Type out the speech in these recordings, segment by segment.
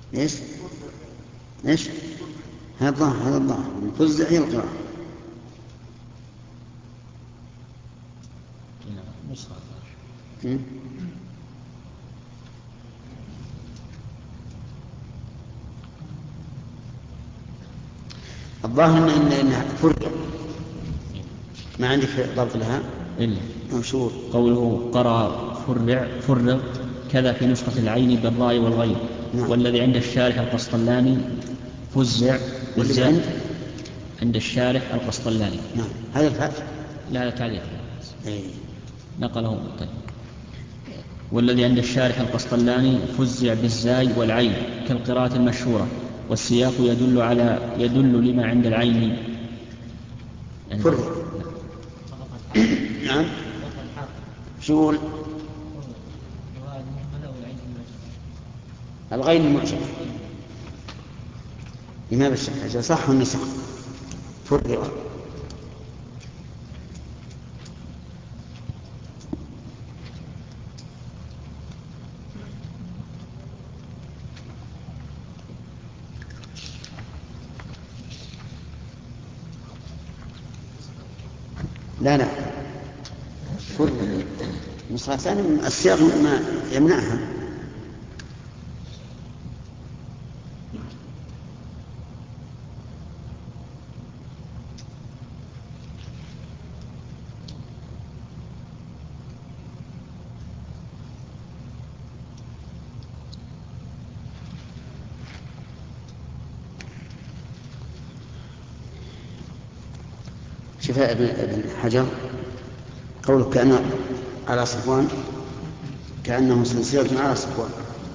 إيش إيش هذا الظاهر فزع هي القراءة. الظاهر إن فرق ما عندك ضبط لها إلا منشور. قوله قرأ فرغ كذا في نسخة العين بالراء والغين. نعم. والذي عند الشارح القسطلاني فزع بالزاء. عند الشارح القسطلاني. نعم. هذا الفتح لا تعليق. إيه. نقله. طيب. والذي عند الشارح القسطلاني فزع بالزاي والعين كالقراءة المشهورة، والسياق يدل لما عند العين يعني فرق. نعم. شو الغين المعجم لما بالشك صح والنسخ فرق. لا فرق نسخة ثانية السياق ما يمنعها. شفاء ابن حجر قوله كأنه على صفوان كأنه سلسلة على صفوان.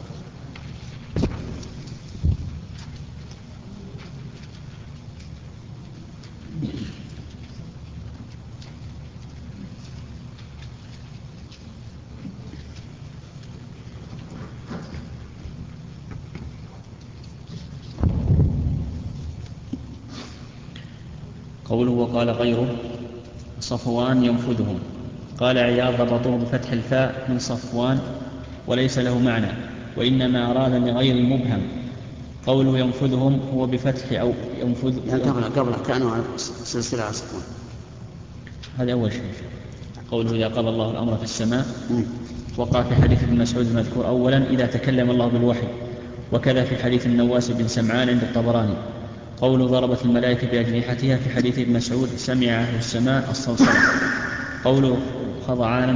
قوله وقال غيره صفوان ينفذهم. قال عياض ضبطوه بفتح الفاء من صفوان وليس له معنى، وإنما أراد لغير المبهم. قوله ينفذهم هو بفتح أو ينفذ يعني قبل كأنه سلسلة على صفوان. هذا أول شيء. قوله إذا قضى الله الأمر في السماء وقع في حديث ابن مسعود المذكور أولا إذا تكلم الله بالوحي، وكذا في حديث النواس بن سمعان عند الطبراني. قوله ضربت الملائكة بأجنحتها في حديث ابن مسعود سمع أهل السماء الصلصلة. قوله خضعانا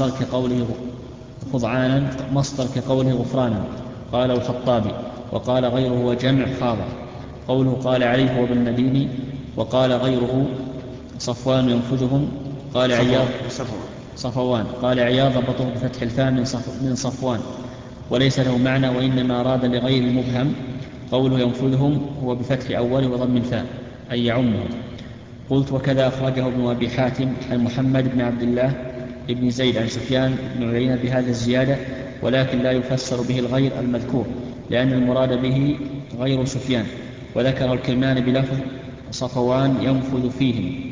مصدر كقوله غفرانا قال الخطابي، وقال غيره هو جمع خاضع. قوله قال عليه هو بالمديني، وقال غيره صفوان ينفذهم. قال عياض صفوان قال عياض ضبطه بفتح الفاء من صفوان وليس له معنى، وإنما أراد لغير المبهم. قوله ينفذهم هو بفتح أوله وضم الفاء أي يعمهم. قلت وكذا أخرجه ابن أبي حاتم عن محمد بن عبد الله ابن زيد عن سفيان بن عيينة بهذا الزيادة، ولكن لا يفسر به الغير المذكور لأن المراد به غير سفيان. وذكر الكرمان بلفظ صفوان ينفذ فيهم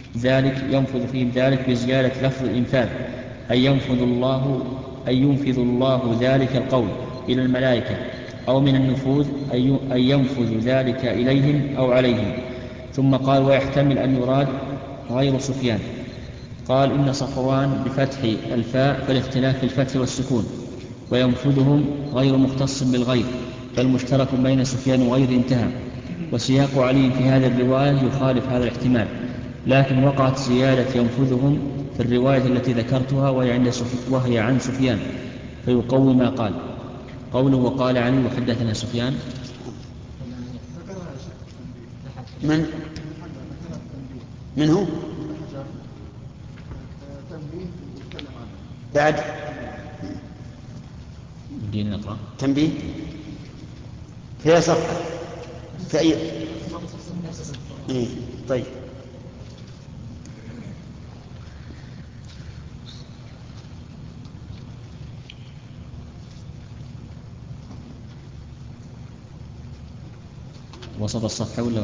ذلك بزيادة لفظ الإنفاذ أي ينفذ الله ذلك القول إلى الملائكة، أو من النفوذ أي ينفذ ذلك إليهم أو عليهم. ثم قال ويحتمل أن يراد غير سفيان. قال إن صفوان بفتح الفاء فالاختلاف في الفتح والسكون، وينفذهم غير مختص بالغير فالمشترك بين سفيان وغيره انتهى. وسياق علي في هذه الرواية يخالف هذا الاحتمال، لكن وقعت زيادة ينفذهم في الرواية التي ذكرتها وهي عن سفيان فيقوي ما قال. قوله وقال علي وحدثنا سفيان من هو بعد دين نقرأ تنبيه في صفحة في أي طيب. وسط الصفحة ولا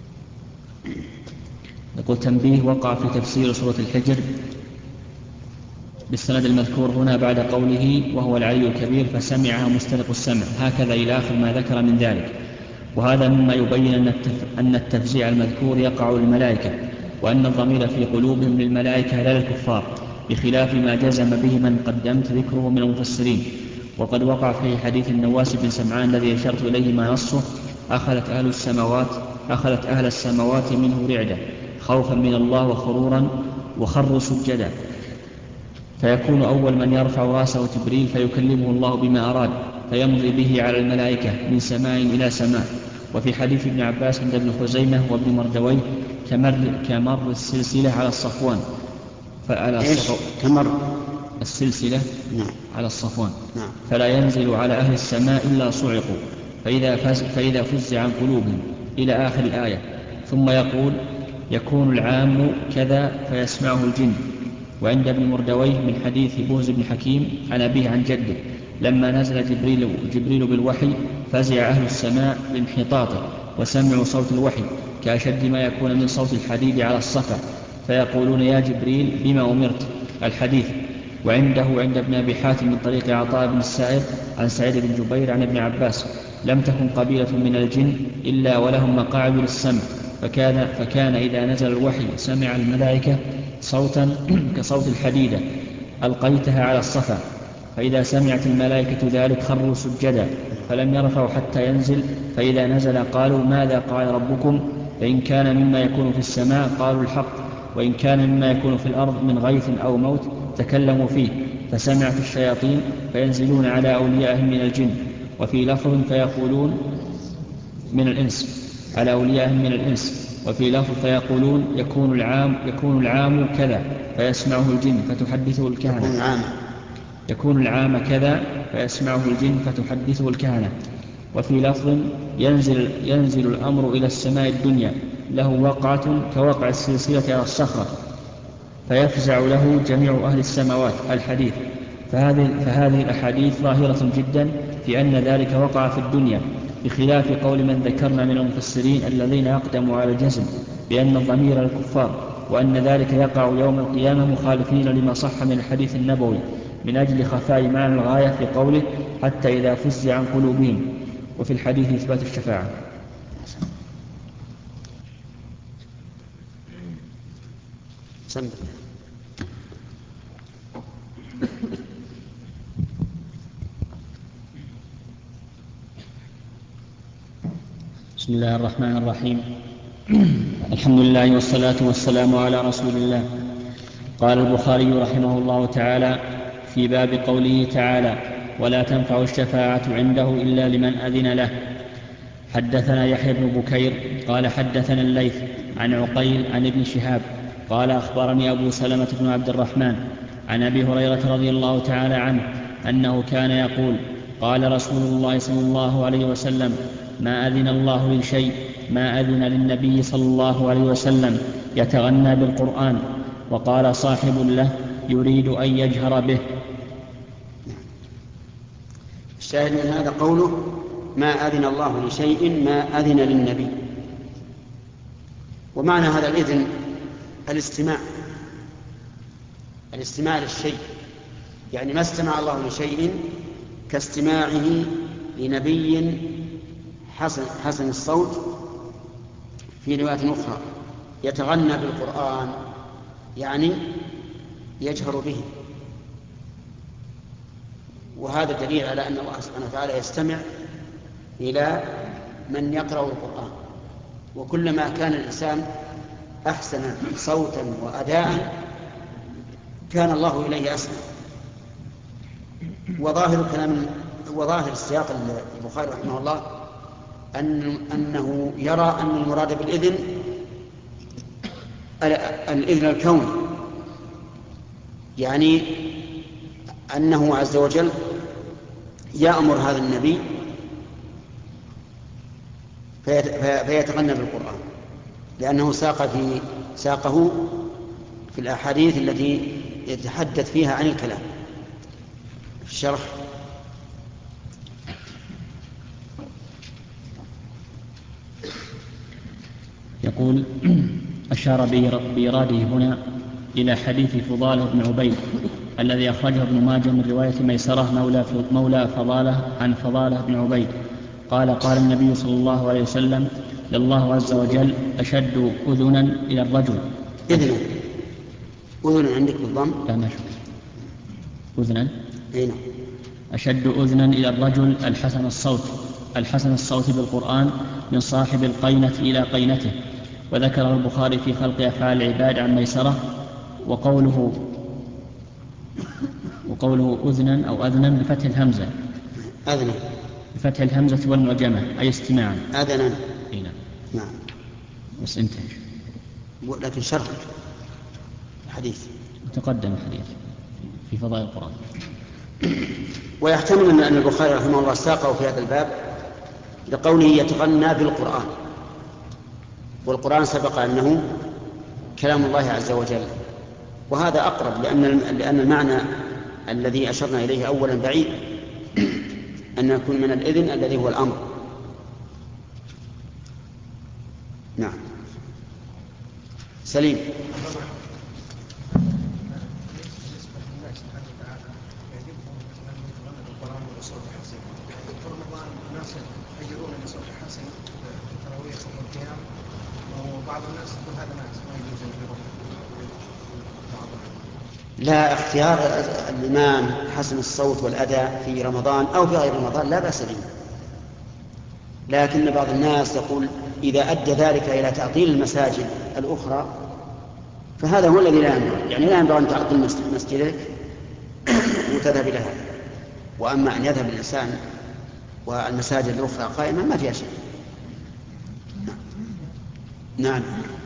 يقول تنبيه وقع في تفسير سورة الحجر بالسند المذكور هنا بعد قوله وهو العلي الكبير فسمعها مستلق السمع، هكذا إلى آخر ما ذكر من ذلك. وهذا مما يبين أن التفزيع المذكور يقع للملائكة، وأن الضمير في قلوبهم للملائكة لا للكفار، بخلاف ما جزم به من قدمت ذكره من المفسرين. وقد وقع في حديث النواس بن سمعان الذي أشرت إليه ما نصه أخذت أهل السماوات منه رعدة خوفا من الله وخرورا وخروا سجدا، فيكون أول من يرفع رأسه جبريل فيكلمه الله بما أراد، فيمضي به على الملائكة من سماء إلى سماء. وفي حديث ابن عباس عند ابن خزيمة وابن مردويه كمر السلسلة على الصفوان كمر السلسلة على الصفوان، نعم. فلا ينزل على أهل السماء إلا صعقوا فإذا فزع عن قلوبهم إلى آخر الآية. ثم يقول يكون العام كذا فيسمعه الجن. وعند ابن مردويه من حديث بوز بن حكيم عن أبيه عن جده لما نزل جبريل بالوحي فزع أهل السماء بانحطاطه وسمعوا صوت الوحي كأشد ما يكون من صوت الحديد على الصفا، فيقولون يا جبريل بما أمرت الحديث. وعنده عند ابن أبي حاتم من طريق عطاء بن السائب عن سعيد بن جبير عن ابن عباس لم تكن قبيلة من الجن إلا ولهم مقاعد للسمع، فكان إذا نزل الوحي سمع الملائكة صوتا كصوت الحديدة ألقيتها على الصفا، فإذا سمعت الملائكة ذلك خروا سجدا فلم يرفعوا حتى ينزل، فإذا نزل قالوا ماذا قال ربكم؟ فإن كان مما يكون في السماء قالوا الحق، وإن كان مما يكون في الأرض من غيث أو موت تكلموا فيه، فسمعت الشياطين فينزلون على أوليائهم من الجن، وفي لفظ فيقولون من الإنس على أوليائهم من الإنس، وفي لفظ فيقولون يكون العام كذا فيسمعه الجن فتحدثه الكهنة يكون العام كذا فيسمعه الجن فتحدثه الكهنة. وفي لفظ ينزل الأمر إلى السماء الدنيا له وقعة كوقع السلسلة على الصخرة فيفزع له جميع أهل السماوات الحديث. فهذه الأحاديث ظاهرة جدا في أن ذلك وقع في الدنيا، بخلاف قول من ذكرنا من المفسرين الذين أقدموا على الجزم بأن الضمير للكفار، وأن ذلك يقع يوم القيامة مخالفين لما صح من الحديث النبوي من أجل خفاء معنى الغاية في قوله حتى إذا فزع عن قلوبهم، وفي الحديث إثبات الشفاعة. بسم الله الرحمن الرحيم. الحمد لله والصلاة والسلام على رسول الله. قال البخاري رحمه الله تعالى في باب قوله تعالى ولا تنفع الشفاعة عنده إلا لمن أذن له. حدثنا يحيى بن بكير قال حدثنا الليث عن عقيل عن ابن شهاب قال أخبرني أبو سلمة بن عبد الرحمن عن أبي هريرة رضي الله تعالى عنه أنه كان يقول قال رسول الله صلى الله عليه وسلم ما أذن الله لشيء ما أذن للنبي صلى الله عليه وسلم يتغنى بالقرآن. وقال صاحب له يريد أن يجهر به. الشاهد من هذا قوله ما أذن الله لشيء ما أذن للنبي. ومعنى هذا الإذن الاستماع للشيء، يعني ما استمع الله لشيء كاستماعه لنبي حسن الصوت في رواية أخرى يتغنى بالقرآن، يعني يجهر به. وهذا دليل على أن الله سبحانه وتعالى يستمع إلى من يقرأ القرآن، وكلما كان الإنسان أحسن صوتا وأداء كان الله إليه أسمع. وظاهر السياق البخاري رحمه الله أنه يرى أن المراد بالإذن الإذن الكوني، يعني أنه عز وجل يأمر هذا النبي فيتغنى بالقرآن، لأنه ساقه في الأحاديث التي يتحدث فيها عن الكلام. في الشرح يقول أشار بإراده هنا إلى حديث فضالة بن عبيد الذي أخرجه ابن ماجه من رواية ميسرة مولى فضالة عن فضالة بن عبيد قال قال النبي صلى الله عليه وسلم لله عز وجل أشد أذنا إلى الرجل. أذن عندك بالضم؟ لا ما شوف أذنا. هنا أشد أذنا إلى الرجل الحسن الصوت بالقرآن من صاحب القينة إلى قينته. وذكر البخاري في خلق أفعال العباد عن ميسرة وقوله أذنا أو أذنا بفتح الهمزة. أذنا بفتح الهمزة والمعجمة أي استماعا. أذنا. نعم. بس انتهي. لكن شرح الحديث تقدم الحديث في فضائل القرآن. ويحتمل أن البخاري رحمه الله ساقه في هذا الباب لقوله يتغنى بالقرآن، والقرآن سبق أنه كلام الله عز وجل، وهذا أقرب لأن المعنى الذي أشرنا إليه أولا بعيد أن يكون من الإذن الذي هو الأمر. نعم. سليم. وبعض الناس يقول هذا ما يجوز لا، اختيار الإمام حسن الصوت والأداء في رمضان أو في غير رمضان لا بأس به، لكن بعض الناس يقول إذا أدى ذلك إلى تعطيل المساجد الأخرى فهذا هو الذي لا ينبغي، يعني لا ينبغي أن تعطل مسجدك وتذهب إلى هذا. وأما أن يذهب الإنسان والمساجد الأخرى قائمة ما فيها شيء. نعم.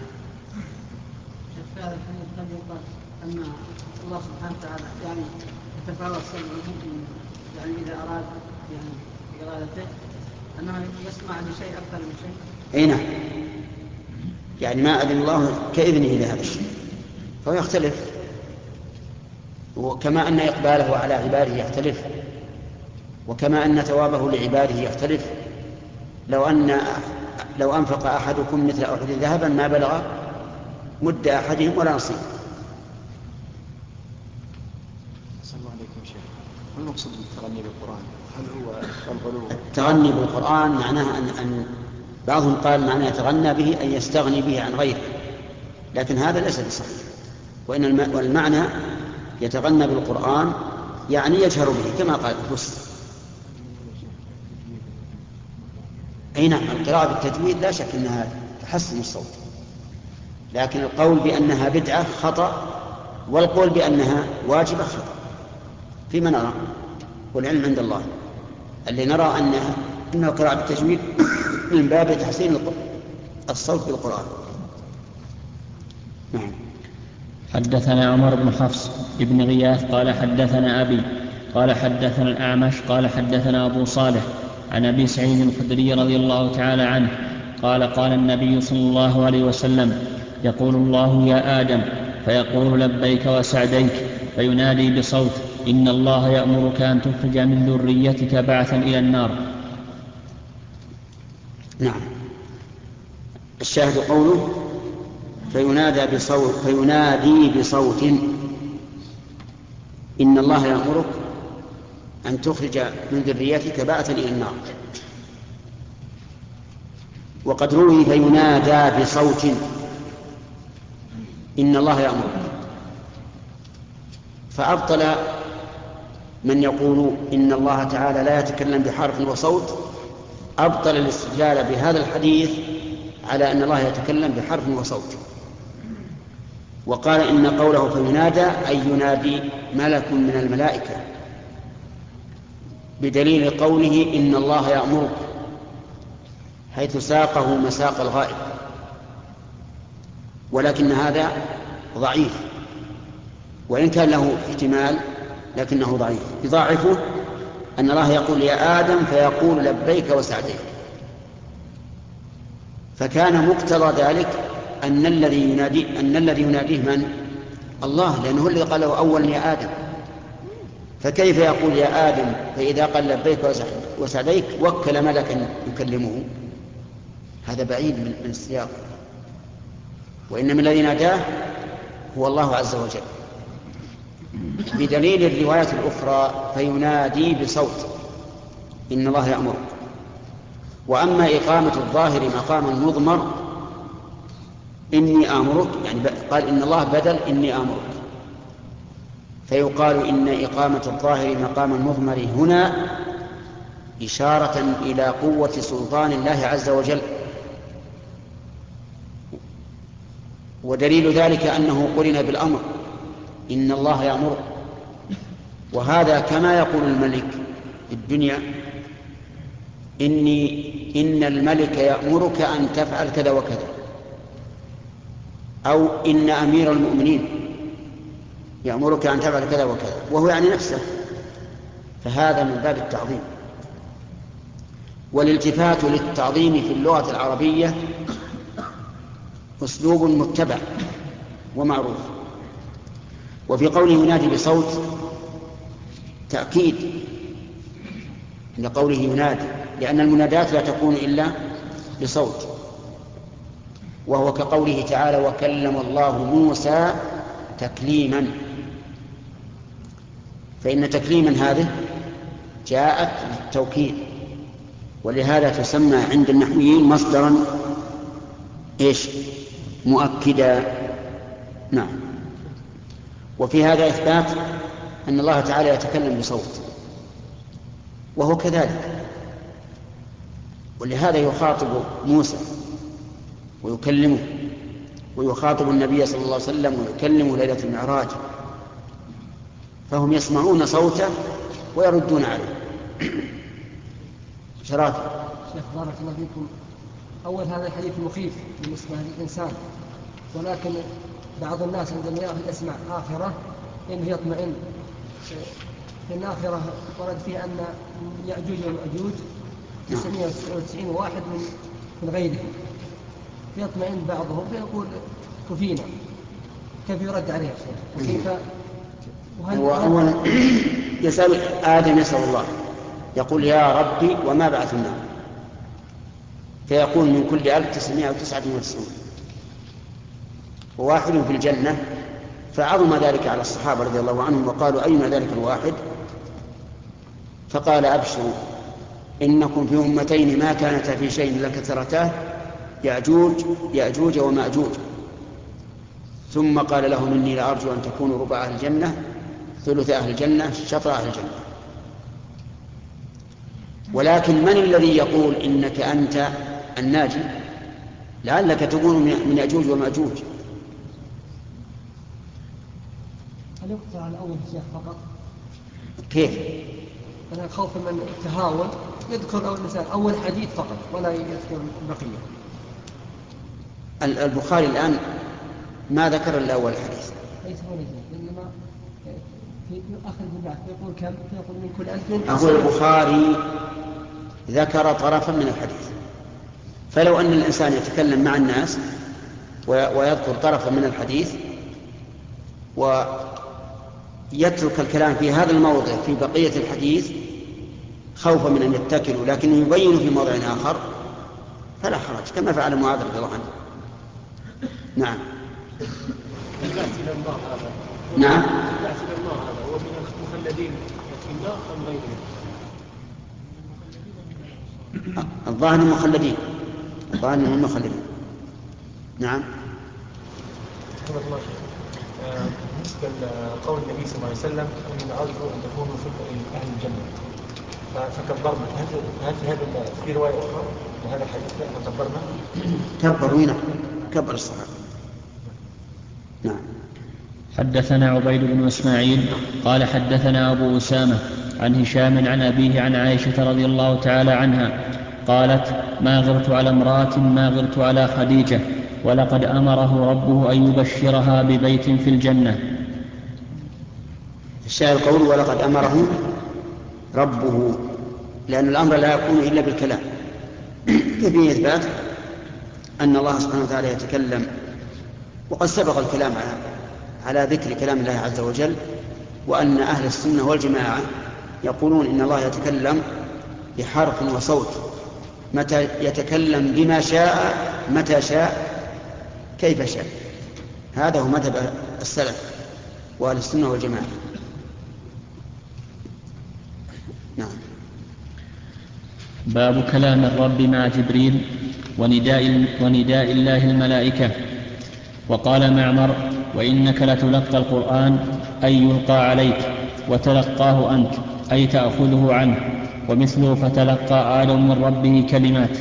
أن الله سبحانه وتعالى يعني يتفاوت سمعه، يعني إذا أراد يعني إرادته أنه يسمع لشيء أكثر من شيء. أي نعم، يعني ما أذن الله كإذنه لهذا الشيء فهو يختلف، وكما أن إقباله على عباده يختلف، وكما أن ثوابه لعباده يختلف. لو أنفق أحدكم مثل أحد ذهبا ما بلغ مد أحدهم ولا نصيب. ما المقصود بالتغني بالقرآن؟ هل هو الغلو؟ التغني بالقرآن معناها أن بعضهم قال معناه يتغنى به أن يستغني به عن غيره، لكن هذا ليس بصحيح. والمعنى يتغنى بالقرآن يعني يجهر به كما قال البصري. أي نعم، القراءة بالتجويد لا شك أنها تحسن الصوت، لكن القول بأنها بدعة خطأ، والقول بأنها واجبة خطأ. فيما نرى والعلم عند الله، اللي نرى أنه قراءة بالتجويد من باب تحسين الصوت بالقرآن. نعم. حدثنا عمر بن حفص ابن غياث قال حدثنا أبي قال حدثنا الأعمش قال حدثنا أبو صالح عن أبي سعيد الخدري رضي الله تعالى عنه قال قال النبي صلى الله عليه وسلم يقول الله يا آدم فيقول لبيك وسعديك فينادي بصوت إن الله يأمرك أن تخرج من ذريتك بعثا إلى النار. نعم. الشاهد قوله فينادي بصوت إن الله يأمرك أن تخرج من ذريتك بعثا إلى النار. وقد روي فينادى بصوت إن الله يأمرك، فأبطل من يقول إن الله تعالى لا يتكلم بحرف وصوت، أبطل الاستدلال بهذا الحديث على أن الله يتكلم بحرف وصوت، وقال إن قوله فينادى أي ينادي ملك من الملائكة، بدليل قوله إن الله يأمرك، حيث ساقه مساق الغائب. ولكن هذا ضعيف، وإن كان له احتمال لكنه ضعيف. يضاعفه أن الله يقول يا آدم فيقول لبيك وسعديك، فكان مقتضى ذلك أن الذي يناديه من؟ الله، لأنه الذي قال له أولا يا آدم، فكيف يقول يا آدم؟ فإذا قال لبيك وسعديك وكل ملكا يكلمه، هذا بعيد من السياق، وإنما الذي ناداه هو الله عز وجل. بدليل الرواية الأخرى فينادي بصوت إن الله يأمرك. وأما إقامة الظاهر مقام المضمر إني آمرك، يعني قال إن الله بدل إني آمرك، فيقال إن إقامة الظاهر مقام المضمر هنا إشارة إلى قوة سلطان الله عز وجل. ودليل ذلك أنه قرن بالأمر إن الله يأمر، وهذا كما يقول الملك في الدنيا إن الملك يأمرك أن تفعل كذا وكذا، أو إن أمير المؤمنين يأمرك أن تفعل كذا وكذا، وهو يعني نفسه، فهذا من باب التعظيم. والالتفات للتعظيم في اللغة العربية أسلوب متبع ومعروف. وفي قوله ينادي بصوت تأكيد لقوله ينادي، لأن المنادات لا تكون إلا بصوت، وهو كقوله تعالى وكلم الله موسى تكليما، فإن تكليما هذه جاءت للتوكيد، ولهذا تسمى عند النحويين مصدرا مؤكدا. نعم. وفي هذا إثبات أن الله تعالى يتكلم بصوت، وهو كذلك، ولهذا يخاطب موسى ويكلمه، ويخاطب النبي صلى الله عليه وسلم ويكلمه ليلة المعراج، فهم يسمعون صوته ويردون عليه. شرافة شيخ بارك الله فيكم، أول هذا الحديث مخيف بالنسبة للإنسان، ولكن بعض الناس عندما يسمع آخرة إنه يطمئن. في الآخرة ورد فيه أن يأجوج ومأجوج 999 واحد من غيرهم، يطمئن بعضهم فيقول كفينا. كيف يرد عليه الشيخ؟ وكيف أولا يسأل آدم، يسأل الله يقول يا ربي وما بعثنا، فيقول من كل 1999 وواحد في الجنة، فعظم ذلك على الصحابة رضي الله عنهم وقالوا أين ذلك الواحد؟ فقال أبشروا إنكم في أمتين ما كانتا في شيء لكثرتاه يأجوج ومأجوج. ثم قال لهم إني لأرجو أن تكونوا ربع أهل الجنة ثلث أهل الجنة شطر أهل الجنة. ولكن من الذي يقول إنك أنت الناجي؟ لعلك تكون من يأجوج ومأجوج. هل يقطع على الأول شيخ فقط؟ كيف؟ أنا خوفا من التهاون يذكر أول الإنسان أول حديث فقط ولا يذكر البقية. البخاري الآن ما ذكر إلا أول حديث، ليس هو ليس، إنما في آخر البعث يقول كم؟ يقول من كل 1000. أقول البخاري ذكر طرفا من الحديث، فلو أن الإنسان يتكلم مع الناس ويذكر طرفا من الحديث ويترك الكلام في هذا الموضع في بقية الحديث خوفا من أن يتكلوا، لكنه يبين في موضع آخر فلا حرج، كما فعل معاذ رضي الله عنه. نعم. نعم. هو من المخلدين في النار أم غيرهم؟ الظاهر المخلدين، الظاهر المخلدين. نعم. بالنسبة لقول النبي صلى الله عليه وسلم أن أرجو أن تكونوا في أهل الجنة فكبرنا، هل في هذا في رواية أخرى لهذا الحديث فكبرنا؟ كبروا كبر الصحابة. نعم. حدثنا عبيد بن إسماعيل قال حدثنا أبو أسامة عن هشام عن أبيه عن عائشة رضي الله تعالى عنها قالت ما غرت على امرأة ما غرت على خديجة ولقد أمره ربه أن يبشرها ببيت في الجنة. الشاعر قول ولقد أمره ربه، لأن الأمر لا يكون إلا بالكلام. فيه إثبات أن الله سبحانه وتعالى يتكلم، وقد سبق الكلام على ذكر كلام الله عز وجل، وأن أهل السنة والجماعة يقولون إن الله يتكلم بحرف وصوت، متى يتكلم بما شاء متى شاء كيف شاء. هذا هو مذهب السلف، وأهل السنة والجماعة. نعم. باب كلام الرب مع جبريل ونداء الله الملائكة. وقال معمر: وإنك لتلقى القرآن أي يلقى عليك، وتلقاه أنت أي تأخذه عنه، ومثله فتلقى آدم من ربه كلمات.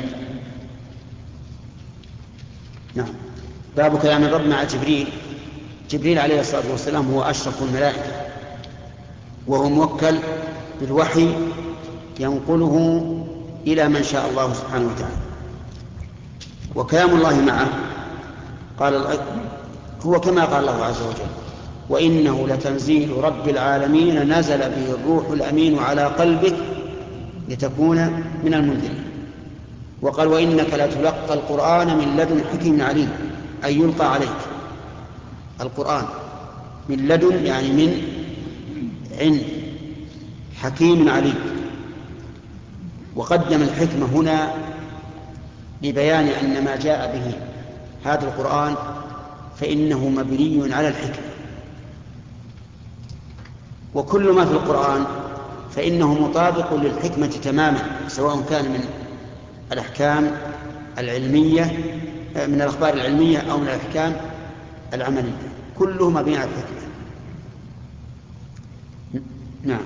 نعم. باب كلام الرب مع جبريل. جبريل عليه الصلاة والسلام هو أشرف الملائكة، وهو موكل بالوحي ينقله إلى من شاء الله سبحانه وتعالى. وكلام الله معه هو كما قال الله عز وجل: وإنه لتنزيل رب العالمين نزل به الروح الأمين على قلبك لتكون من المنذرين. وقال: وإنك لتلقى القرآن من لدن حكيم عليم، أي يلقى عليك القرآن من لدن، يعني من عند حكيم عليم. وقدم الحكمة هنا لبيان أن ما جاء به هذا القرآن فإنه مبني على الحكمة، وكل ما في القرآن فإنه مطابق للحكمة تماما، سواء كان من الأحكام العلمية، من الأخبار العلمية، أو من الأحكام العملية، كله مبني على الحكمة. نعم.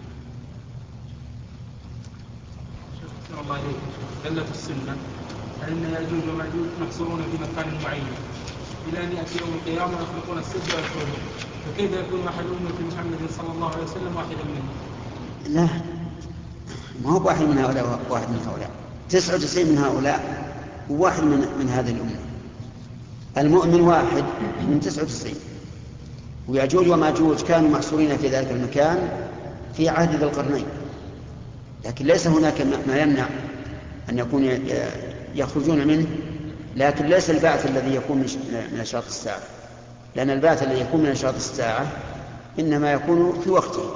دلت السنة أن يأجوج ومأجوج محصورون في مكان معين إلى أن يأتي يوم القيامة يخلقون السد ويخرجون، فكيف يكون أحد أمة محمد صلى الله عليه وسلم واحدا منهم؟ لا، ما هو واحد من هؤلاء واحد من هؤلاء، 99 من هؤلاء وواحد من هذه الأمة. المؤمن واحد من 99، ويأجوج ومأجوج كانوا محصورين في ذلك المكان في عهد ذي القرنين، لكن ليس هناك ما يمنع أن يكون يخرجون منه، لكن ليس البعث الذي يكون من أشراط الساعة، لأن البعث الذي يكون من أشراط الساعة إنما يكون في وقته.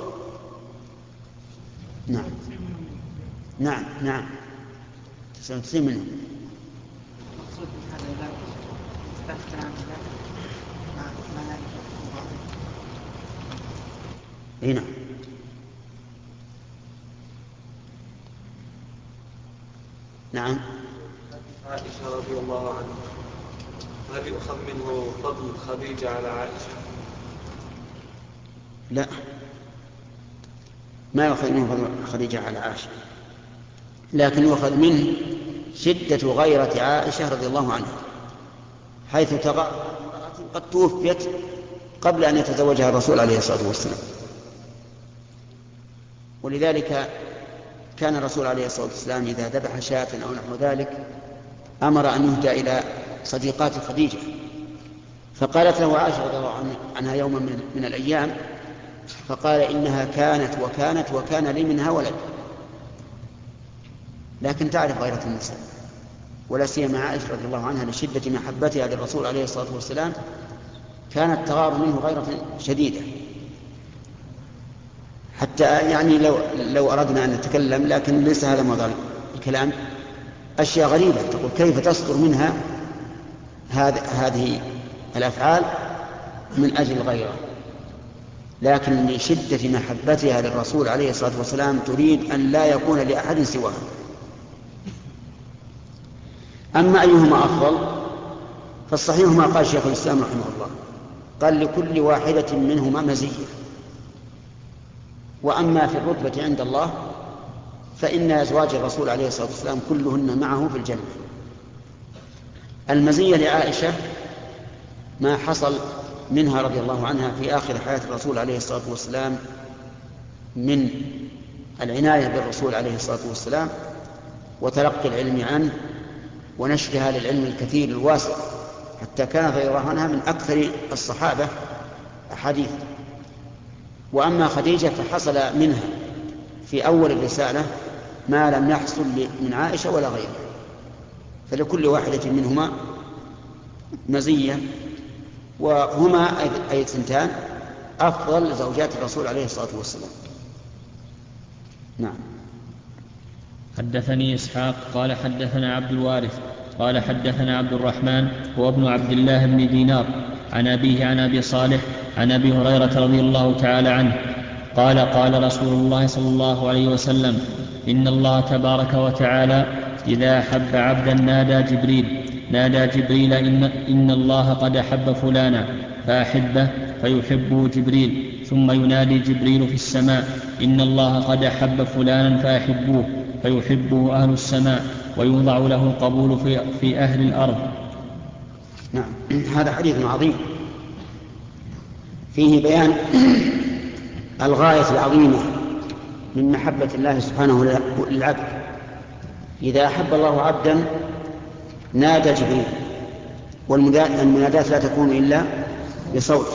نعم نعم نعم 99 منهم. المقصود بهذا الباب إثبات كلام الله مع الملائكة. هنا نعم. عائشة رضي الله عنها، هل يؤخذ منه فضل خديجة على عائشة؟ لا، ما يؤخذ منه فضل خديجة على عائشة، لكن يؤخذ منه شدة غيرة عائشة رضي الله عنها، حيث تغار امرأة قد توفيت قبل أن يتزوجها الرسول عليه الصلاة والسلام. ولذلك كان الرسول عليه الصلاة والسلام إذا ذبح شاة أو نحو ذلك أمر أن يهدى إلى صديقات خديجة، فقالت له عائشة رضي الله عنها يوما من الأيام، فقال: إنها كانت وكان لي منها ولد. لكن تعرف غيرة النساء، ولا سيما عائشة رضي الله عنها لشدة محبتها للرسول عليه الصلاة والسلام كانت تغار منه غيرة شديدة، حتى يعني لو أردنا أن نتكلم، لكن ليس هذا موضوع الكلام، أشياء غريبة تقول كيف تصدر منها هذه الأفعال من أجل غيره، لكن من شدة محبتها للرسول عليه الصلاة والسلام تريد أن لا يكون لأحد سواه. أما أيهما أفضل فالصحيح ما قال شيخ الإسلام رحمه الله، قال: لكل واحدة منهما مزية. وأما في الرتبة عند الله فإن أزواج الرسول عليه الصلاة والسلام كلهن معه في الجنة. المزية لعائشة ما حصل منها رضي الله عنها في آخر حياة الرسول عليه الصلاة والسلام من العناية بالرسول عليه الصلاة والسلام وتلقي العلم عنه ونشرها للعلم الكثير الواسع، حتى كان غير عنها من أكثر الصحابة أحاديث. وأما خديجة فحصل منها في أول الرسالة ما لم يحصل من عائشة ولا غيرها، فلكل واحدة منهما مزية، وهما أي ثنتان أفضل زوجات الرسول عليه الصلاة والسلام. نعم. حدثني إسحاق قال حدثنا عبد الوارث قال حدثنا عبد الرحمن هو ابن عبد الله بن دينار عن أبيه عن أبي صالح عن أبي هريرة رضي الله تعالى عنه قال قال رسول الله صلى الله عليه وسلم إن الله تبارك وتعالى إذا أحب عبدا نادى جبريل إن الله قد أحب فلانا فأحبه فيحبه جبريل، ثم ينادي جبريل في السماء إن الله قد أحب فلانا فأحبوه فيحبه أهل السماء، ويوضع له القبول في أهل الأرض. نعم، هذا حديث عظيم فيه بيان الغاية العظيمة من محبة الله سبحانه للعبد. إذا أحب الله عبدا نادى جبريل، والمنادات لا تكون إلا بصوت،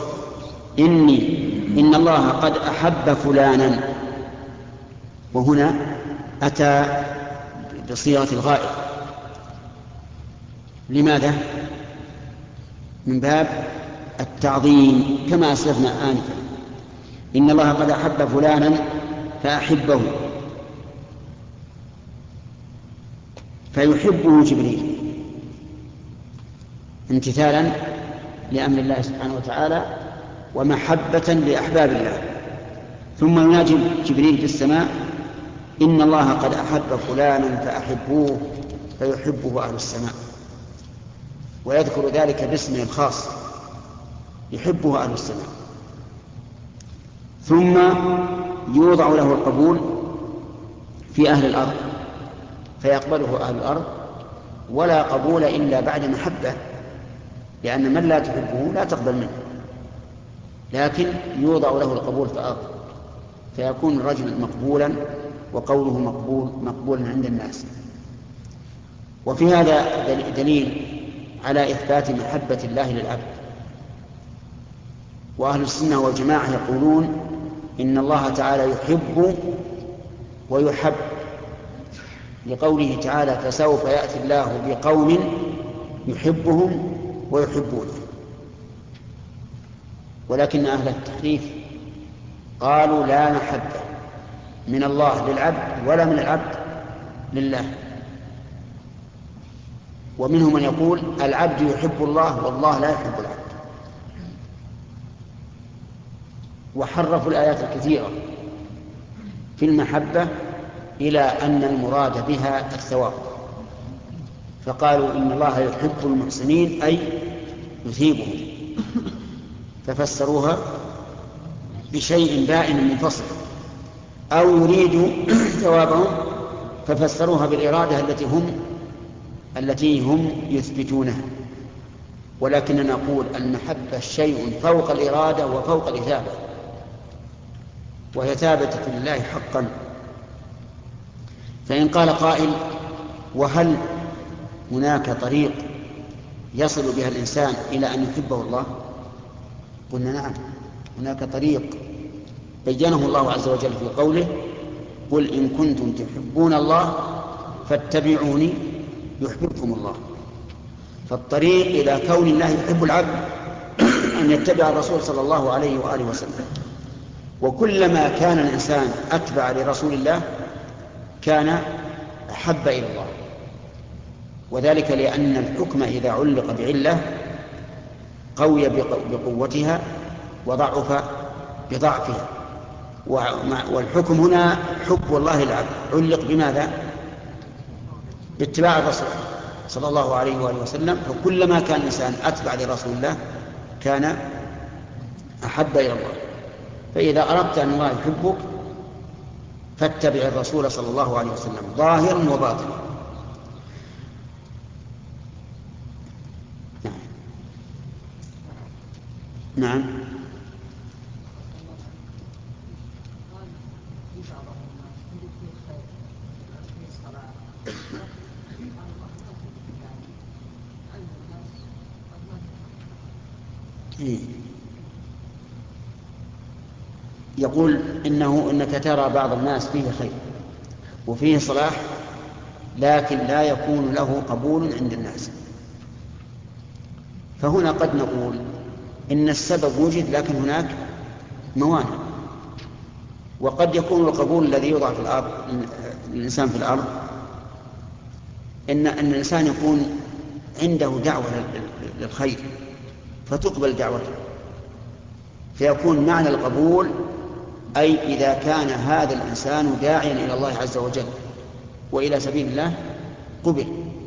إن الله قد أحب فلانا، وهنا أتى بصيغة الغائب. لماذا؟ من باب التعظيم كما أسلفنا آنفا. إن الله قد أحب فلانا فأحبه فيحبه جبريل امتثالا لأمر الله سبحانه وتعالى ومحبة لأحباب الله. ثم يناجي جبريل في السماء إن الله قد أحب فلانا فأحبوه فيحبه أهل السماء، ويذكر ذلك باسمه الخاص يحبه أهل السماء. ثم يوضع له القبول في أهل الأرض فيقبله أهل الأرض، ولا قبول إلا بعد محبة، لأن من لا تحبه لا تقبل منه، لكن يوضع له القبول في الأرض فيكون الرجل مقبولا وقوله مقبولا عند الناس. وفي هذا دليل على إثبات محبة الله للعبد. وأهل السنة والجماعة يقولون إن الله تعالى يحب ويحب، لقوله تعالى فسوف يأتي الله بقوم يحبهم ويحبونه. ولكن أهل التحريف قالوا لا محبة من الله للعبد ولا من العبد لله. ومنهم من يقول العبد يحب الله والله لا يحب العبد، وحرفوا الآيات الكثيرة في المحبة إلى أن المراد بها الثواب، فقالوا إن الله يحب المحسنين أي يثيبهم، ففسروها بشيء بائن منفصل، أو يريد ثوابهم ففسروها بالإرادة التي هم يثبتونها. ولكننا نقول المحبة شيء فوق الإرادة وفوق الإثابة، وهي ثابتة لله حقا. فإن قال قائل وهل هناك طريق يصل بها الإنسان إلى أن يحبه الله؟ قلنا نعم، هناك طريق بينه الله عز وجل في قوله قل إن كنتم تحبون الله فاتبعوني يحببكم الله. فالطريق إلى كون الله يحب العبد أن يتبع الرسول صلى الله عليه وآله وسلم، وكلما كان الإنسان أتبع لرسول الله كان أحب إلى الله، وذلك لأن الحكم إذا علق بعلة قوي بقوتها وضعف بضعفها. والحكم هنا حب الله للعبد علق بماذا؟ باتباع الرسول صلى الله عليه وآله وسلم. فكلما كان الإنسان أتبع لرسول الله كان أحب إلى الله. فإذا أردت أن الله يحبك فاتبع الرسول صلى الله عليه وسلم ظاهرا وباطنا. نعم. يقول إنك ترى بعض الناس فيه خير وفيه صلاح لكن لا يكون له قبول عند الناس. فهنا قد نقول إن السبب وجد لكن هناك موانع. وقد يكون القبول الذي يوضع في الأرض الإنسان في الأرض إن الإنسان يكون عنده دعوة للخير فتقبل دعوته، فيكون معنى القبول أي إذا كان هذا الإنسان داعيا إلى الله عز وجل وإلى سبيل الله قبل.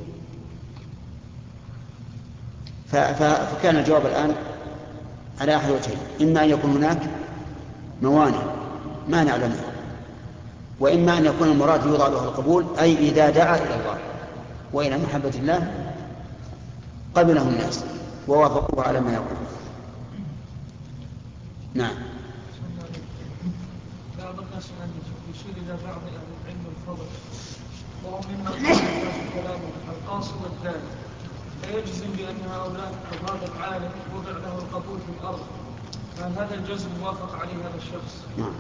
فكان الجواب الآن على أحد وجهين: إما أن يكون هناك موانع ما نعلمها، وإما أن يكون المراد يوضع له القبول أي إذا دعا إلى الله وإلى محبة الله قبله الناس ووافقوه على ما يقول. نعم. بعض الناس يشير إلى بعض أهل العلم الفضل وهم ممن كلام القاصد والثاني، فيجزم بأن هؤلاء أو هذا العالم وضع له القبول في الأرض، فهل هذا الجزم وافق عليه هذا الشخص؟ نعم.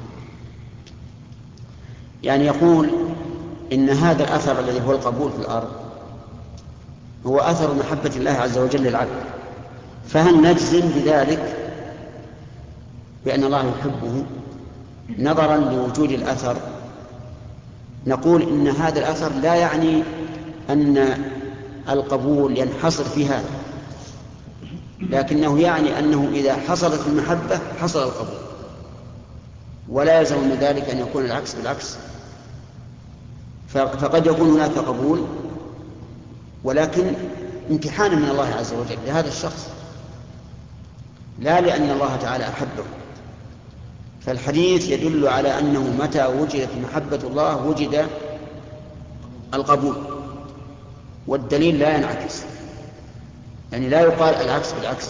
يعني يقول إن هذا الأثر الذي هو القبول في الأرض هو أثر محبة الله عز وجل للعبد، فهل نجزم بذلك بأن الله يحبه نظرا لوجود الأثر؟ نقول إن هذا الأثر لا يعني أن القبول ينحصر في هذا، لكنه يعني أنه إذا حصلت المحبة حصل القبول، ولا يلزم من ذلك أن يكون العكس بالعكس. فقد يكون هناك قبول ولكن امتحانا من الله عز وجل لهذا الشخص، لا لأن الله تعالى أحبه. فالحديث يدل على أنه متى وجدت محبة الله وجد القبول، والدليل لا ينعكس، يعني لا يقال العكس بالعكس.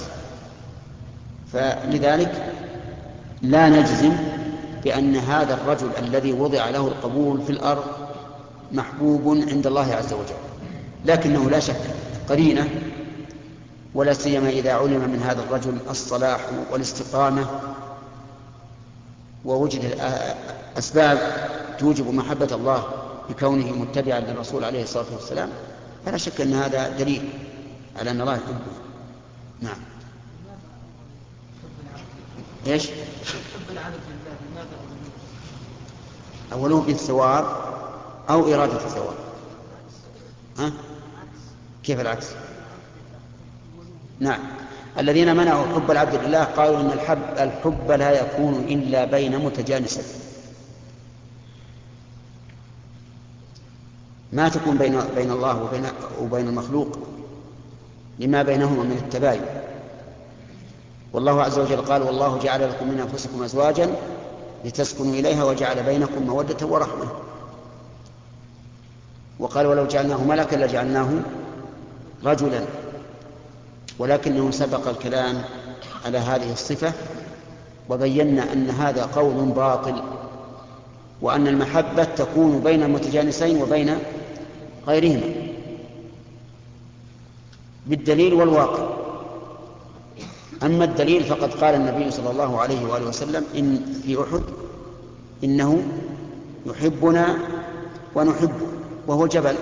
فلذلك لا نجزم بأن هذا الرجل الذي وضع له القبول في الأرض محبوب عند الله عز وجل، لكنه لا شك قرينة، ولا سيما إذا علم من هذا الرجل الصلاح والاستقامة ووجد أسباب توجب محبة الله بكونه متبعا للرسول عليه الصلاة والسلام، فلا شك أن هذا دليل على أن الله يحبه. نعم. إيش؟ أوله بالثواب أو إرادة الثواب. ها؟ كيف العكس؟ نعم. الذين منعوا حب العبد لله قالوا إن الحب لا يكون إلا بين متجانسين، ما تكون بين الله وبين المخلوق لما بينهما من التباين. والله عز وجل قال: والله جعل لكم من أنفسكم أزواجا لتسكنوا إليها وجعل بينكم مودة ورحمة. وقال: ولو جعلناه ملكا لجعلناه رجلا، ولكنه سبق الكلام على هذه الصفة وبينا أن هذا قول باطل، وأن المحبة تكون بين المتجانسين وبين غيرهما بالدليل والواقع. أما الدليل فقد قال النبي صلى الله عليه وآله وسلم إن في أحد إنه يحبنا ونحبه وهو جبل.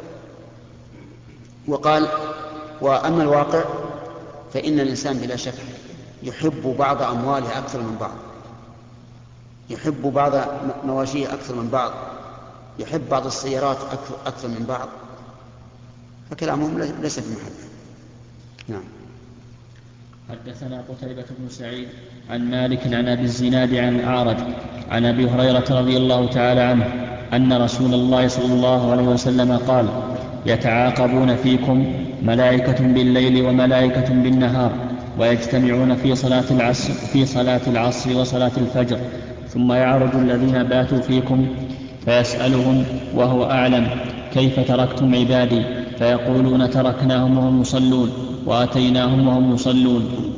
وقال: وأما الواقع فإن الإنسان بلا شك يحب بعض أمواله أكثر من بعض، يحب بعض مواشيه أكثر من بعض، يحب بعض السيارات أكثر من بعض، فكلامهم ليس في محبة. نعم. حدثنا قتيبة بن سعيد عن مالك عن أبي الزناد عن الأعرج عن أبي هريرة رضي الله تعالى عنه أن رسول الله صلى الله عليه وسلم قال: يتعاقبون فيكم ملائكة بالليل وملائكة بالنهار، ويجتمعون في صلاة العصر وصلاة الفجر، ثم يعرج الذين باتوا فيكم فيسألهم وهو أعلم: كيف تركتم عبادي؟ فيقولون: تركناهم وهم يصلون وأتيناهم وهم يصلون.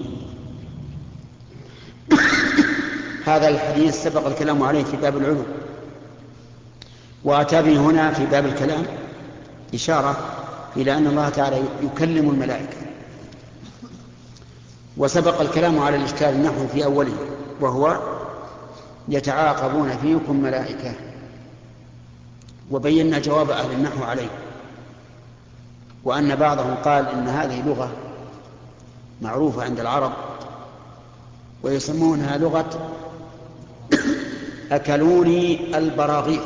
هذا الحديث سبق الكلام عليه في باب العلو، وأتى به هنا في باب الكلام إشارة إلى أن الله تعالى يكلم الملائكة. وسبق الكلام على الإشكال النحو في أوله، وهو يتعاقبون فيكم ملائكة، وبينا جواب أهل النحو عليه، وأن بعضهم قال إن هذه لغة معروفة عند العرب ويسمونها لغة أكلوني البراغيث،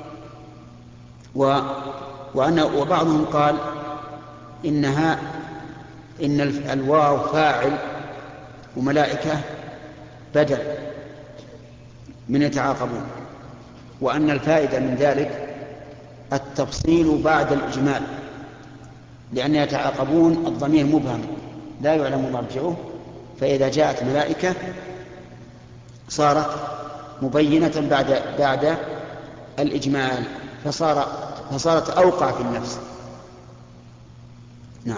وبعضهم قال إن الواو فاعل وملائكة بدل من يتعاقبون، وأن الفائدة من ذلك التفصيل بعد الإجمال، لأن يتعاقبون الضمير مبهم لا يعلم مرجعه، فإذا جاءت ملائكة صارت مبينة بعد الإجمال، فصارت أوقع في النفس. نعم،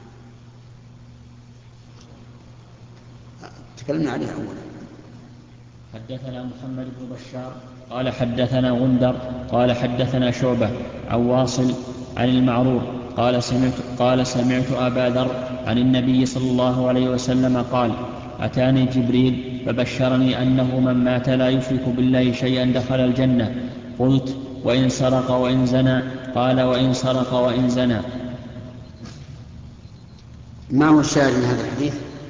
تكلمنا عليها أولا. حدثنا محمد بن بشار قال حدثنا غندر قال حدثنا شعبة عن واصل عن المعرور قال سمعت أبا ذر عن النبي صلى الله عليه وسلم قال أتاني جبريل فبشرني أنه من مات لا يشرك بالله شيئا دخل الجنة. قلت وإن سرق وإن زنى؟ قال وإن سرق وإن زنى. ما هو الشاهد من هذا الحديث؟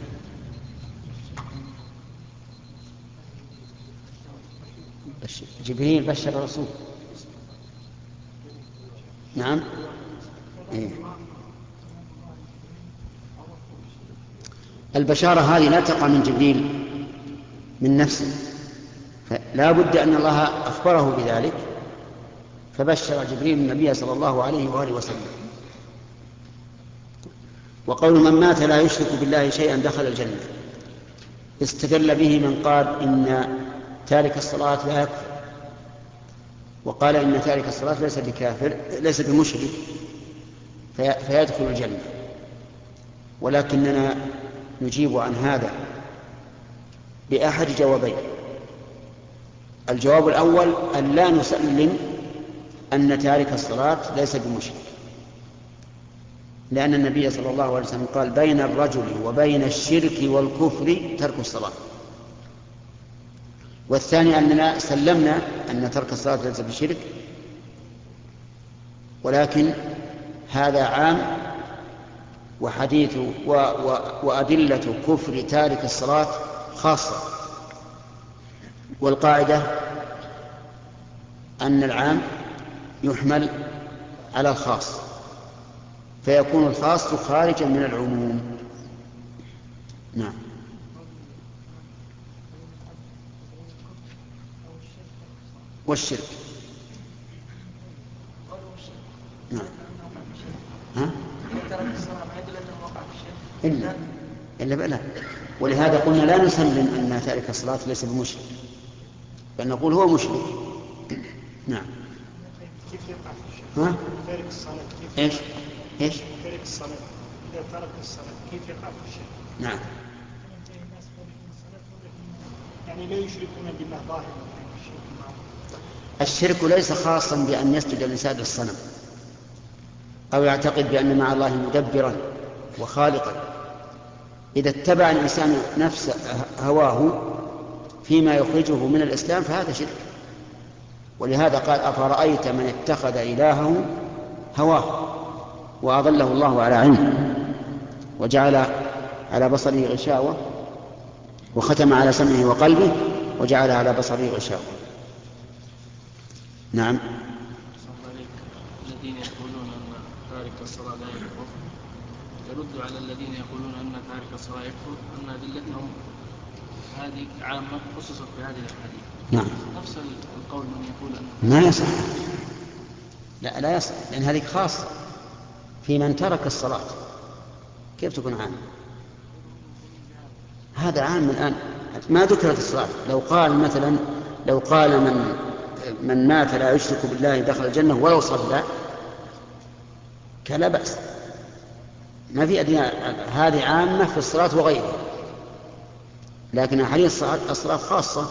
جبريل بشر الرسول. نعم. إيه. البشارة هذه لا تقع من جبريل من نفسه، لا بد أن الله أخبره بذلك، فبشر جبريل النبي صلى الله عليه وآله وسلم. وقول من مات لا يشرك بالله شيئا دخل الجنة استدل به من قال إن تارك الصلاة لا يكفر، وقال إن تارك الصلاة ليس بكافر ليس بمشرك فيدخل الجنة. ولكننا نجيب عن هذا بأحد جوابين. الجواب الأول أن لا نسلم أن تارك الصلاة ليس بمشرك، لأن النبي صلى الله عليه وسلم قال بين الرجل وبين الشرك والكفر ترك الصلاة. والثاني أننا سلمنا أن ترك الصلاة ليس بشرك، ولكن هذا عام، وحديث وأدلة كفر تارك الصلاة خاصة. والقاعدة أن العام يحمل على الخاص، فيكون الخاص خارجا من العموم. نعم. والشرك. نعم. ها؟ إلا بلا. ولهذا قلنا لا نسلم أن تارك الصلاة ليس بمشرك، بل نقول هو مشرك. نعم. كيف يقع في الشرك؟ ها؟ تارك الصلاة كيف؟ إيش؟ تارك الصلاة إذا ترك الصلاة كيف يقع في الشرك؟ نعم. يعني لا يشركون بالله ظاهرا. الشرك ليس خاصا بأن يسجد الإنسان للصنم أو يعتقد بأن مع الله مدبرا وخالقا. إذا اتبع الإنسان نفس هواه فيما يخرجه من الإسلام فهذا شرك. ولهذا قال أفرأيت من اتخذ إلهه هواه وأضله الله على علم وجعل على بصره غشاوة وختم على سمعه وقلبه وجعل على بصره غشاوة. نعم. الذين يقولون أن تارك الصلاة لا يكفر يرد على الذين يقولون أن تارك الصلاة يكفر أن أدلتهم هذه عامة خصوصا في هذه الحديث. نعم. نفس القول من يقول أن ما يصح. لا يصح، لأن هذه خاصة في من ترك الصلاة. كيف تكون عامة؟ هذا عام الآن ما ذكرت الصلاة. لو قال من مات لا يشرك بالله دخل الجنة ولو صلى كان لا بأس، ما في أدنى. هذه عامة في الصلاة وغيرها، لكن أحاديث الصلاة خاصة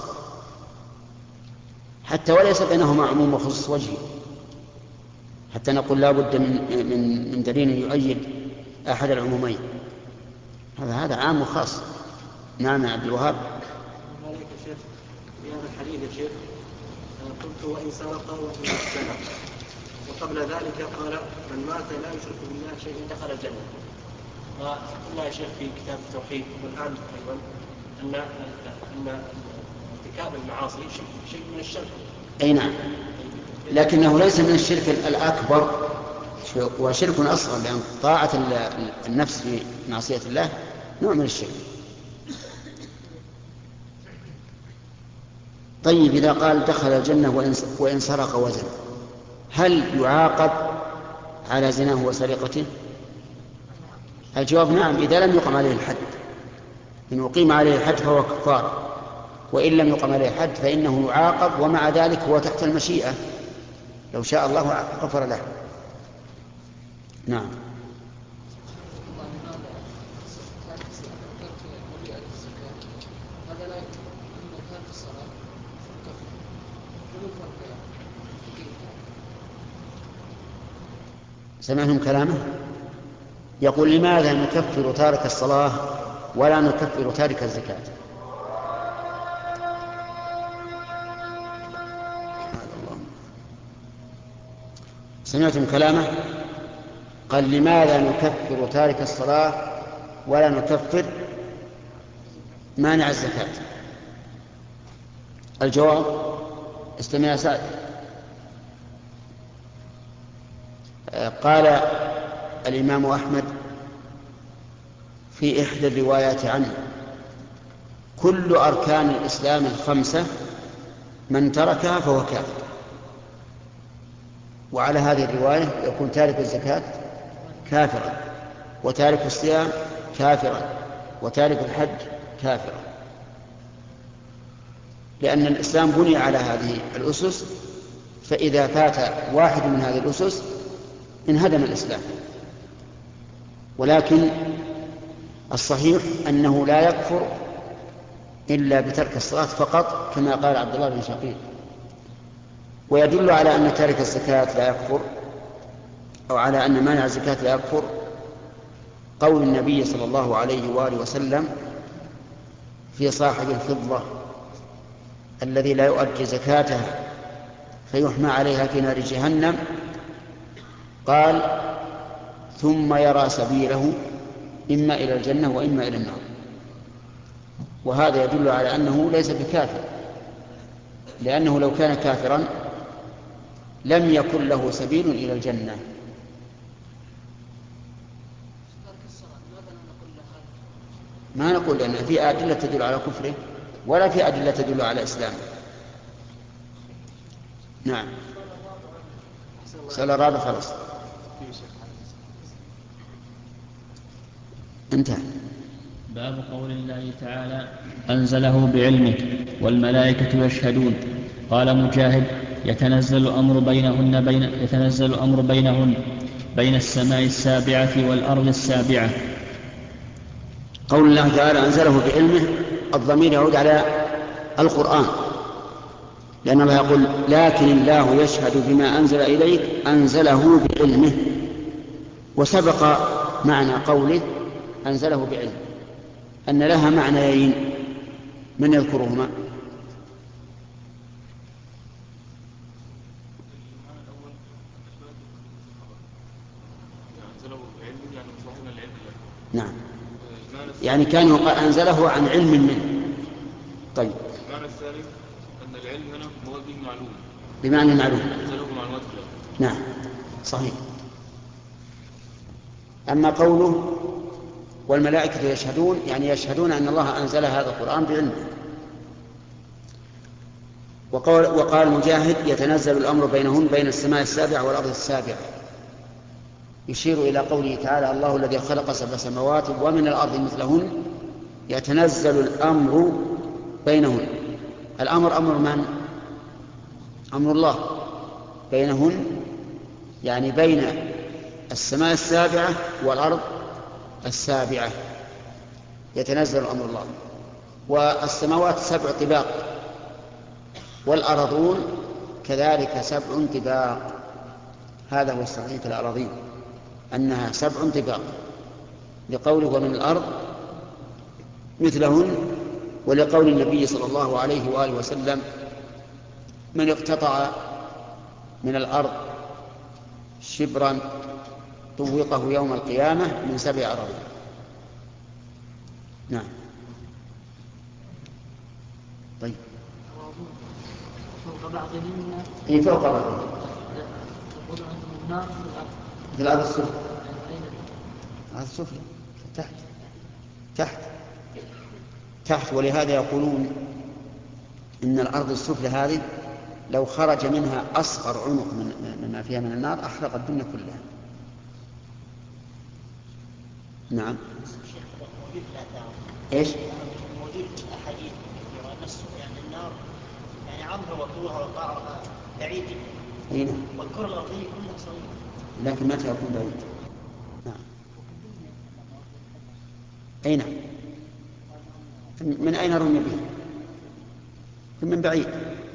حتى وليس بينهما عموم وخصوص وجهي، حتى نقول لا بد من دليل يؤيد أحد العمومين. هذا عام وخاص. نعم يا عبد الوهاب. عليك يا شيخ في هذا الحديث يا شيخ قلت وإن سرق وإن زنى، وقبل ذلك قال من مات لا يشرك بالله شيئا دخل الجنة. وقلنا يا شيخ في كتاب التوحيد والآن أيضا أن ارتكاب المعاصي شيء من الشرك. أي نعم، لكنه ليس من الشرك الأكبر، وشرك أصغر، لأن طاعة النفس في معصية الله نوع من الشرك. طيب إذا قال دخل الجنة وإن سرق وزن، هل يعاقب على زناه وسرقته؟ الجواب نعم، إذا لم يقم عليه الحد. إن أقيم عليه الحد فهو كفار، وإن لم يقم عليه الحد فإنه يعاقب، ومع ذلك هو تحت المشيئة، لو شاء الله غفر له. نعم. سمعتم كلامه؟ يقول لماذا نكفر تارك الصلاة ولا نكفر تارك الزكاة؟ سمعتم كلامه؟ قال لماذا نكفر تارك الصلاة ولا نكفر مانع الزكاة؟ الجواب استمع يا سعد. قال الإمام أحمد في إحدى الروايات عنه: كل أركان الإسلام الخمسة من تركها فهو كافر. وعلى هذه الرواية يكون تارك الزكاة كافرا، وتارك الصيام كافرا، وتارك الحج كافرا، لأن الإسلام بني على هذه الأسس، فإذا فات واحد من هذه الأسس انهدم الإسلام. ولكن الصحيح أنه لا يكفر إلا بترك الصلاة فقط، كما قال عبد الله بن شقيق. ويدل على أن تارك الزكاة لا يكفر، أو على أن مانع الزكاة لا يكفر، قول النبي صلى الله عليه وآله وسلم في صاحب الفضة الذي لا يؤدي زكاتها فيحمى عليها في نار جهنم، قال: ثم يرى سبيله إما إلى الجنة وإما إلى النار. وهذا يدل على أنه ليس بكافر، لأنه لو كان كافرا لم يكن له سبيل إلى الجنة. ما نقول لأن في أدلة تدل على كفره ولا في أدلة تدل على إسلامه. نعم. سأل رابع خلاص انتهى. باب قول الله تعالى: أنزله بعلمه والملائكة يشهدون. قال مجاهد: يتنزل الأمر بينهن بين السماء السابعة والأرض السابعة. قول الله تعالى أنزله بعلمه، الضمير يعود على القرآن، لأن الله يقول: لكن الله يشهد بما أنزل إليك أنزله بعلمه. وسبق معنى قوله أنزله بعلمه أن لها معنيين، من يذكرهما؟ نعم، يعني كان أنزله عن علم منه. طيب، المعنى الثاني أن العلم هنا هو بالمعلوم، بمعنى المعلوم. أنزله معلومات كلها. نعم صحيح. أما قوله والملائكة يشهدون، يعني يشهدون أن الله أنزل هذا القرآن بعلمه. وقال مجاهد: يتنزل الأمر بينهن بين السماء السابعة والأرض السابعة، يشير إلى قوله تعالى: الله الذي خلق 7 سماوات ومن الأرض مثلهن يتنزل الأمر بينهن. الأمر أمر من؟ أمر الله. بينهن يعني بين السماء السابعة والأرض السابعة يتنزل أمر الله. والسماوات 7 طباق، والأرضون كذلك 7 طباق. هذا هو الصحيح في الأراضين أنها 7 طباق، لقوله ومن الأرض مثلهن، ولقول النبي صلى الله عليه وآله وسلم: من اقتطع من الأرض شبرا طوقه يوم القيامة من 7 أراضين. نعم. طيب، فوق بعضهن إيه فوق بعضهن يقولون عندهم النار في الأرض السفلى. الأرض السفلى تحت. ولهذا يقولون إن الأرض السفلى هذه لو خرج منها أصغر عنق مما فيها من النار أحرق الدنيا كلها. نعم. إيش؟ موجود في الأحاديث كثيرة نص يعني النار يعني عرضها وطولها وقعرها بعيد جدا. والكرة الأرضية كلها صغيرة. لكن متى يكون بعيد؟ نعم. أين؟ من أين رمي به؟ من بعيد.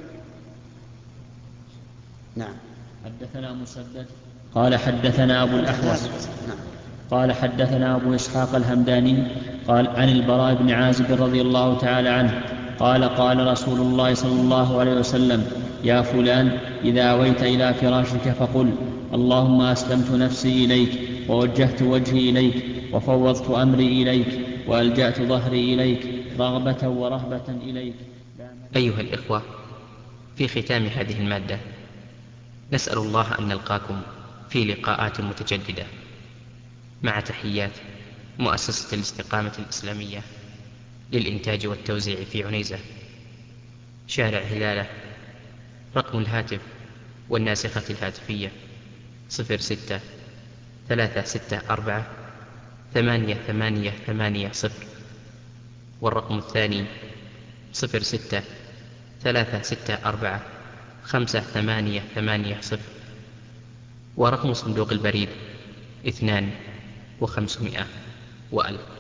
نعم. حدثنا مسدد قال حدثنا أبو الأحوص قال حدثنا أبو إسحاق الهمداني قال عن البراء بن عازب رضي الله تعالى عنه قال قال رسول الله صلى الله عليه وسلم يا فلان إذا أويت إلى فراشك فقل اللهم أسلمت نفسي إليك ووجهت وجهي إليك وفوضت أمري إليك وألجأت ظهري إليك رغبة ورهبة إليك. أيها الإخوة، في ختام هذه المادة نسأل الله أن نلقاكم في لقاءات متجددة، مع تحيات مؤسسة الاستقامة الإسلامية للإنتاج والتوزيع في عنيزة، شارع هلالة. رقم الهاتف والناسخة الهاتفية 06-364-8880، والرقم الثاني 06-364-5880، ورقم صندوق البريد 2500 وألف.